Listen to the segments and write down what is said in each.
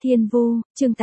Thiên Vu, chương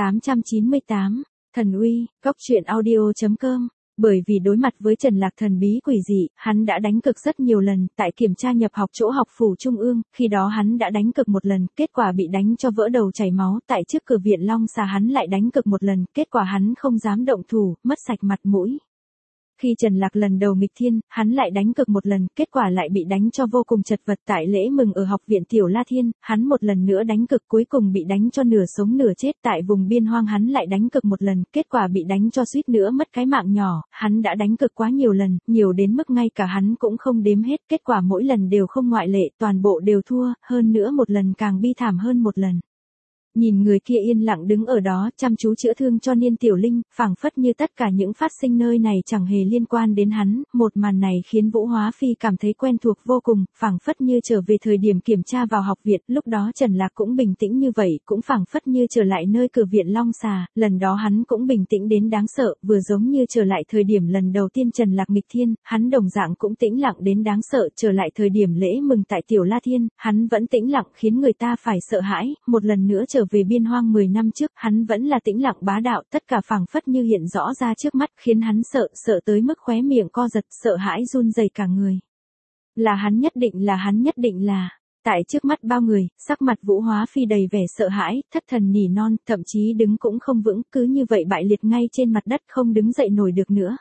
898, Thần Uy, Góc truyện audio.com. Bởi vì đối mặt với Trần Lạc thần bí quỷ dị, hắn đã đánh cực rất nhiều lần, tại kiểm tra nhập học chỗ học phủ trung ương, khi đó hắn đã đánh cực một lần, kết quả bị đánh cho vỡ đầu chảy máu, tại trước cửa viện Long Xà hắn lại đánh cực một lần, kết quả hắn không dám động thủ, mất sạch mặt mũi. Khi Trần Lạc lần đầu nghịch thiên, hắn lại đánh cực một lần, kết quả lại bị đánh cho vô cùng chật vật tại lễ mừng ở học viện Tiểu La Thiên, hắn một lần nữa đánh cực cuối cùng bị đánh cho nửa sống nửa chết tại vùng biên hoang hắn lại đánh cực một lần, kết quả bị đánh cho suýt nữa mất cái mạng nhỏ, hắn đã đánh cực quá nhiều lần, nhiều đến mức ngay cả hắn cũng không đếm hết, kết quả mỗi lần đều không ngoại lệ, toàn bộ đều thua, hơn nữa một lần càng bi thảm hơn một lần. Nhìn người kia yên lặng đứng ở đó, chăm chú chữa thương cho Niên Tiểu Linh, phảng phất như tất cả những phát sinh nơi này chẳng hề liên quan đến hắn, một màn này khiến Vũ Hóa Phi cảm thấy quen thuộc vô cùng, phảng phất như trở về thời điểm kiểm tra vào học viện, lúc đó Trần Lạc cũng bình tĩnh như vậy, cũng phảng phất như trở lại nơi cửa viện Long Xà, lần đó hắn cũng bình tĩnh đến đáng sợ, vừa giống như trở lại thời điểm lần đầu tiên Trần Lạc nghịch thiên, hắn đồng dạng cũng tĩnh lặng đến đáng sợ, trở lại thời điểm lễ mừng tại Tiểu La Thiên, hắn vẫn tĩnh lặng khiến người ta phải sợ hãi, một lần nữa trở về biên hoang 10 năm trước, hắn vẫn là tĩnh lặng bá đạo, tất cả phảng phất như hiện rõ ra trước mắt, khiến hắn sợ tới mức khóe miệng co giật, sợ hãi run rẩy cả người. Là hắn nhất định là, tại trước mắt bao người, sắc mặt Vũ Hóa Phi đầy vẻ sợ hãi, thất thần nỉ non, thậm chí đứng cũng không vững, cứ như vậy bại liệt ngay trên mặt đất không đứng dậy nổi được nữa.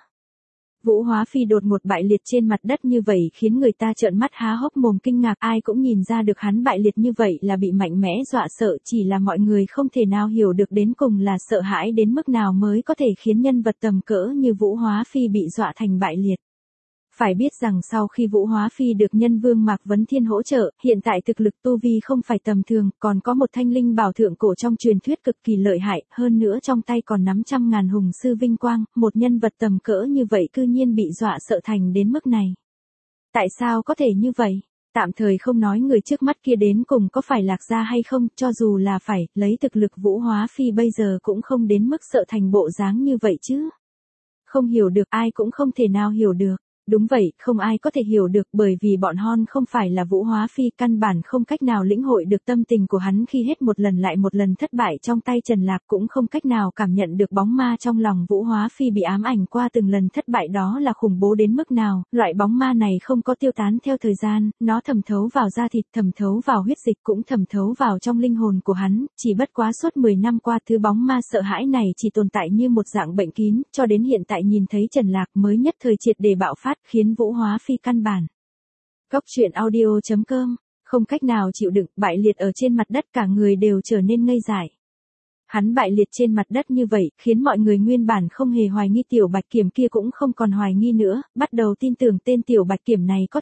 Vũ Hóa Phi đột ngột bại liệt trên mặt đất như vậy khiến người ta trợn mắt há hốc mồm kinh ngạc, ai cũng nhìn ra được hắn bại liệt như vậy là bị mạnh mẽ dọa sợ, chỉ là mọi người không thể nào hiểu được đến cùng là sợ hãi đến mức nào mới có thể khiến nhân vật tầm cỡ như Vũ Hóa Phi bị dọa thành bại liệt. Phải biết rằng sau khi Vũ Hóa Phi được Nhân Vương Mạc Vấn Thiên hỗ trợ, hiện tại thực lực tu vi không phải tầm thường, còn có một thanh linh bảo thượng cổ trong truyền thuyết cực kỳ lợi hại, hơn nữa trong tay còn nắm 100.000 hùng sư vinh quang, một nhân vật tầm cỡ như vậy cư nhiên bị dọa sợ thành đến mức này. Tại sao có thể như vậy? Tạm thời không nói người trước mắt kia đến cùng có phải Lạc Gia hay không, cho dù là phải, lấy thực lực Vũ Hóa Phi bây giờ cũng không đến mức sợ thành bộ dáng như vậy chứ. Không hiểu được, ai cũng không thể nào hiểu được. Đúng vậy, không ai có thể hiểu được bởi vì bọn hon không phải là Vũ Hóa Phi, căn bản không cách nào lĩnh hội được tâm tình của hắn khi hết một lần lại một lần thất bại trong tay Trần Lạc, cũng không cách nào cảm nhận được bóng ma trong lòng Vũ Hóa Phi bị ám ảnh qua từng lần thất bại đó là khủng bố đến mức nào, loại bóng ma này không có tiêu tán theo thời gian, nó thẩm thấu vào da thịt, thẩm thấu vào huyết dịch cũng thẩm thấu vào trong linh hồn của hắn, chỉ bất quá suốt 10 năm qua thứ bóng ma sợ hãi này chỉ tồn tại như một dạng bệnh kín, cho đến hiện tại nhìn thấy Trần Lạc mới nhất thời triệt để bạo phát, khiến Vũ Hóa Phi căn bản. Góc truyện audio.com, không cách nào chịu đựng, bại liệt ở trên mặt đất cả người đều trở nên ngây dại. Hắn bại liệt trên mặt đất như vậy, khiến mọi người nguyên bản không hề hoài nghi Tiểu Bạch Kiểm kia cũng không còn hoài nghi nữa, bắt đầu tin tưởng tên Tiểu Bạch Kiểm này có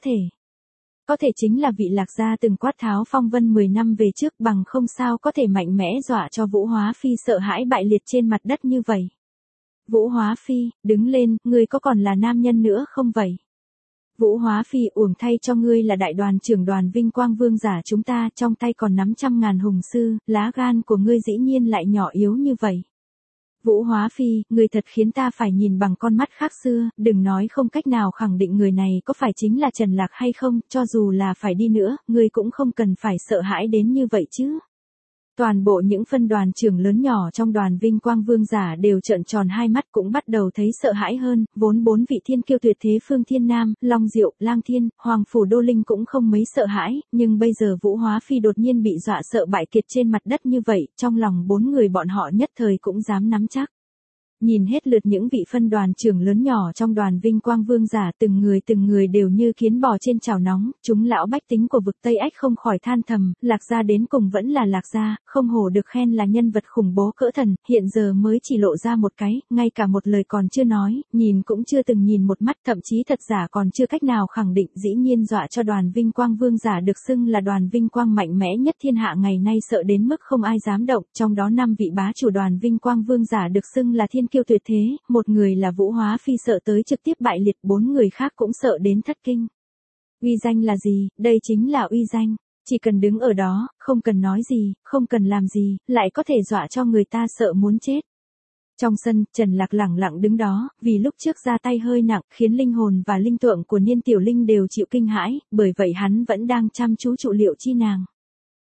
thể chính là vị Lạc Gia từng quát tháo phong vân 10 năm về trước, bằng không sao có thể mạnh mẽ dọa cho Vũ Hóa Phi sợ hãi bại liệt trên mặt đất như vậy. Vũ Hóa Phi, đứng lên, ngươi có còn là nam nhân nữa không vậy? Vũ Hóa Phi, uổng thay cho ngươi là đại đoàn trưởng đoàn vinh quang vương giả chúng ta, trong tay còn nắm 100.000 hùng sư, lá gan của ngươi dĩ nhiên lại nhỏ yếu như vậy. Vũ Hóa Phi, ngươi thật khiến ta phải nhìn bằng con mắt khác xưa, đừng nói không cách nào khẳng định người này có phải chính là Trần Lạc hay không, cho dù là phải đi nữa, ngươi cũng không cần phải sợ hãi đến như vậy chứ. Toàn bộ những phân đoàn trưởng lớn nhỏ trong đoàn vinh quang vương giả đều trợn tròn hai mắt cũng bắt đầu thấy sợ hãi hơn, vốn 4 vị thiên kiêu tuyệt thế Phương Thiên Nam, Long Diệu, Lang Thiên, Hoàng Phủ Đô Linh cũng không mấy sợ hãi, nhưng bây giờ Vũ Hóa Phi đột nhiên bị dọa sợ bại kiệt trên mặt đất như vậy, trong lòng 4 người bọn họ nhất thời cũng dám nắm chắc. Nhìn hết lượt những vị phân đoàn trưởng lớn nhỏ trong đoàn vinh quang vương giả từng người đều như kiến bò trên chảo nóng, chúng lão bách tính của vực Tây Ách không khỏi than thầm, Lạc Gia đến cùng vẫn là Lạc Gia, không hổ được khen là nhân vật khủng bố cỡ thần, hiện giờ mới chỉ lộ ra một cái, ngay cả một lời còn chưa nói, nhìn cũng chưa từng nhìn một mắt, thậm chí thật giả còn chưa cách nào khẳng định, dĩ nhiên dọa cho đoàn vinh quang vương giả được xưng là đoàn vinh quang mạnh mẽ nhất thiên hạ ngày nay sợ đến mức không ai dám động, trong đó 5 vị bá chủ đoàn vinh quang vương giả được xưng là thiên kiêu tuyệt thế, một người là Vũ Hóa Phi sợ tới trực tiếp bại liệt, 4 người khác cũng sợ đến thất kinh. Uy danh là gì? Đây chính là uy danh. Chỉ cần đứng ở đó, không cần nói gì, không cần làm gì, lại có thể dọa cho người ta sợ muốn chết. Trong sân, Trần Lạc lẳng lặng đứng đó, vì lúc trước ra tay hơi nặng, khiến linh hồn và linh tượng của Niên Tiểu Linh đều chịu kinh hãi, bởi vậy hắn vẫn đang chăm chú trụ liệu chi nàng.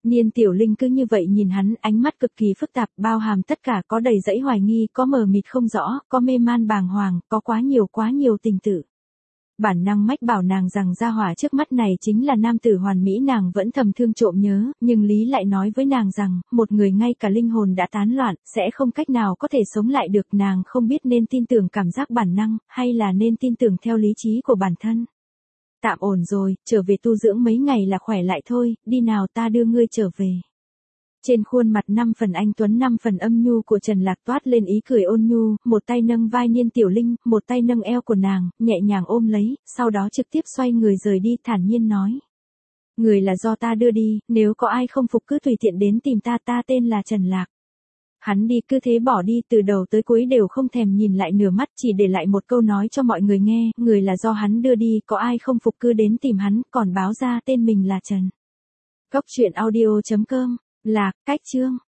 Niên Tiểu Linh cứ như vậy nhìn hắn, ánh mắt cực kỳ phức tạp, bao hàm tất cả, có đầy dẫy hoài nghi, có mờ mịt không rõ, có mê man bàng hoàng, có quá nhiều tình tự. Bản năng mách bảo nàng rằng gia hỏa trước mắt này chính là nam tử hoàn mỹ, nàng vẫn thầm thương trộm nhớ, nhưng lý lại nói với nàng rằng, một người ngay cả linh hồn đã tán loạn, sẽ không cách nào có thể sống lại được, nàng không biết nên tin tưởng cảm giác bản năng, hay là nên tin tưởng theo lý trí của bản thân. Tạm ổn rồi, trở về tu dưỡng mấy ngày là khỏe lại thôi, đi nào ta đưa ngươi trở về. Trên khuôn mặt 5 phần anh tuấn 5 phần âm nhu của Trần Lạc toát lên ý cười ôn nhu, một tay nâng vai Niên Tiểu Linh, một tay nâng eo của nàng, nhẹ nhàng ôm lấy, sau đó trực tiếp xoay người rời đi, thản nhiên nói. Người là do ta đưa đi, nếu có ai không phục cứ tùy tiện đến tìm ta, ta tên là Trần Lạc. Hắn đi cứ thế bỏ đi, từ đầu tới cuối đều không thèm nhìn lại nửa mắt, chỉ để lại một câu nói cho mọi người nghe, người là do hắn đưa đi, có ai không phục cứ đến tìm hắn, còn báo ra tên mình là Trần. Góc truyện audio.com, Lạc, cách chương.